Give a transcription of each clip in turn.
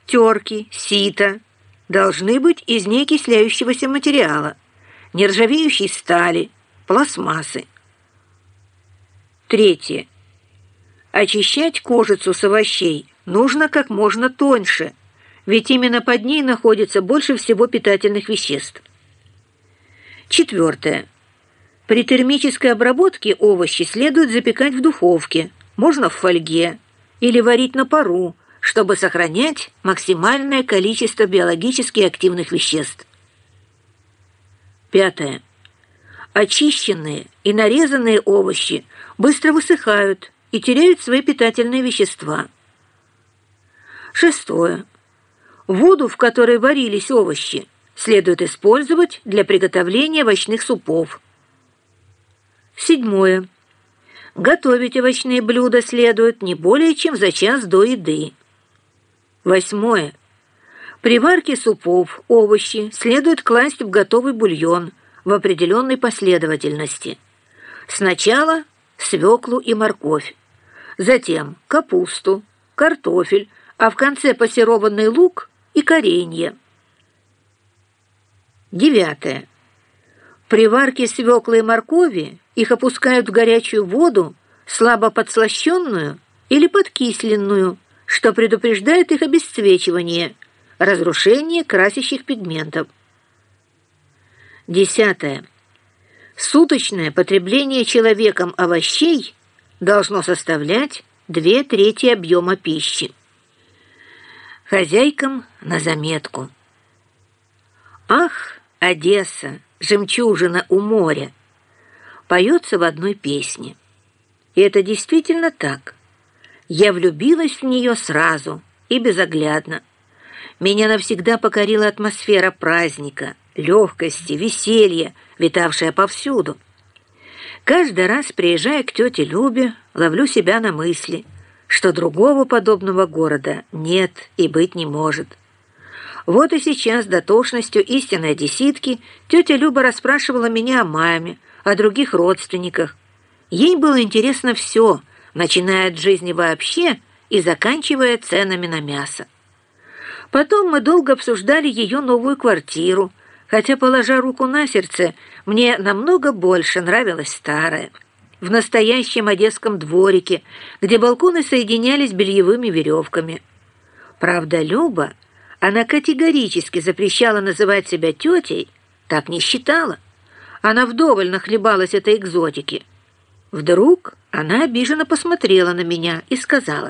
терки, сито должны быть из неокисляющегося материала, нержавеющей стали, пластмассы. Третье. Очищать кожицу с овощей нужно как можно тоньше, ведь именно под ней находится больше всего питательных веществ. Четвертое. При термической обработке овощи следует запекать в духовке, можно в фольге, или варить на пару, чтобы сохранять максимальное количество биологически активных веществ. Пятое. Очищенные и нарезанные овощи быстро высыхают и теряют свои питательные вещества. Шестое. Воду, в которой варились овощи, следует использовать для приготовления овощных супов. Седьмое. Готовить овощные блюда следует не более чем за час до еды. Восьмое. При варке супов овощи следует класть в готовый бульон в определенной последовательности. Сначала свеклу и морковь, затем капусту, картофель, а в конце пассерованный лук и коренья. Девятое. При варке свеклы и моркови их опускают в горячую воду, слабо подслащенную или подкисленную, что предупреждает их обесцвечивание, разрушение красящих пигментов. Десятое. Суточное потребление человеком овощей должно составлять 2/3 объема пищи. Хозяйкам на заметку. «Ах, Одесса, жемчужина у моря!» поется в одной песне. И это действительно так. Я влюбилась в нее сразу и безоглядно. Меня навсегда покорила атмосфера праздника, легкости, веселья, витавшая повсюду. Каждый раз, приезжая к тете Любе, ловлю себя на мысли, что другого подобного города нет и быть не может. Вот и сейчас, дотошностью истинной одесситки, тетя Люба расспрашивала меня о маме, о других родственниках. Ей было интересно все, начиная от жизни вообще и заканчивая ценами на мясо. Потом мы долго обсуждали ее новую квартиру, хотя, положа руку на сердце, мне намного больше нравилась старая, в настоящем одесском дворике, где балконы соединялись бельевыми веревками. Правда, Люба, она категорически запрещала называть себя тетей, так не считала. Она вдоволь нахлебалась этой экзотики. Вдруг она обиженно посмотрела на меня и сказала: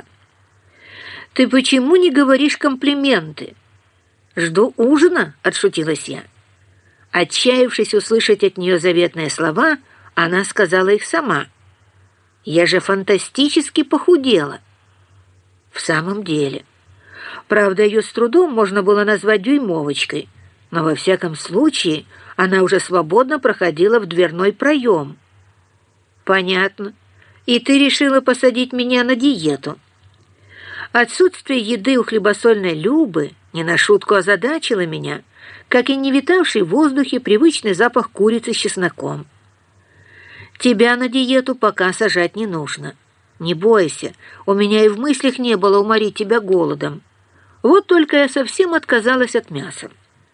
«Ты почему не говоришь комплименты?» «Жду ужина», — отшутилась я. Отчаявшись услышать от нее заветные слова, она сказала их сама. «Я же фантастически похудела». В самом деле. Правда, ее с трудом можно было назвать дюймовочкой, но во всяком случае она уже свободно проходила в дверной проем. «Понятно. И ты решила посадить меня на диету?» Отсутствие еды у хлебосольной Любы не на шутку озадачило меня, как и не витавший в воздухе привычный запах курицы с чесноком. «Тебя на диету пока сажать не нужно. Не бойся, у меня и в мыслях не было уморить тебя голодом. Вот только я совсем отказалась от мяса.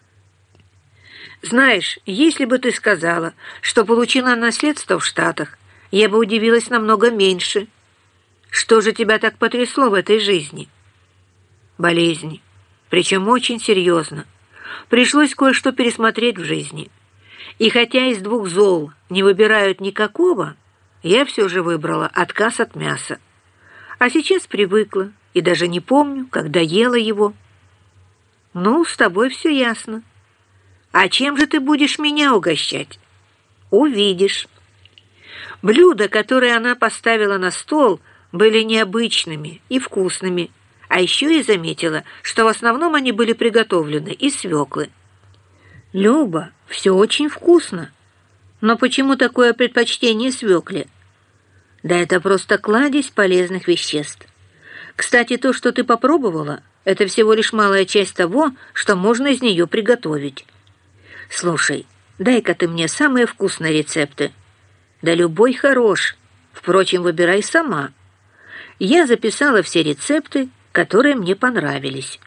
Знаешь, если бы ты сказала, что получила наследство в Штатах, я бы удивилась намного меньше. Что же тебя так потрясло в этой жизни?» «Болезни, причем очень серьезно. Пришлось кое-что пересмотреть в жизни. И хотя из двух зол не выбирают никакого, я все же выбрала отказ от мяса. А сейчас привыкла и даже не помню, когда ела его». «Ну, с тобой все ясно. А чем же ты будешь меня угощать?» «Увидишь». Блюда, которые она поставила на стол, были необычными и вкусными, а еще я заметила, что в основном они были приготовлены из свеклы. «Люба, все очень вкусно. Но почему такое предпочтение свекле?» «Да это просто кладезь полезных веществ. Кстати, то, что ты попробовала, это всего лишь малая часть того, что можно из нее приготовить. Слушай, дай-ка ты мне самые вкусные рецепты. Да любой хорош. Впрочем, выбирай сама. Я записала все рецепты, которые мне понравились».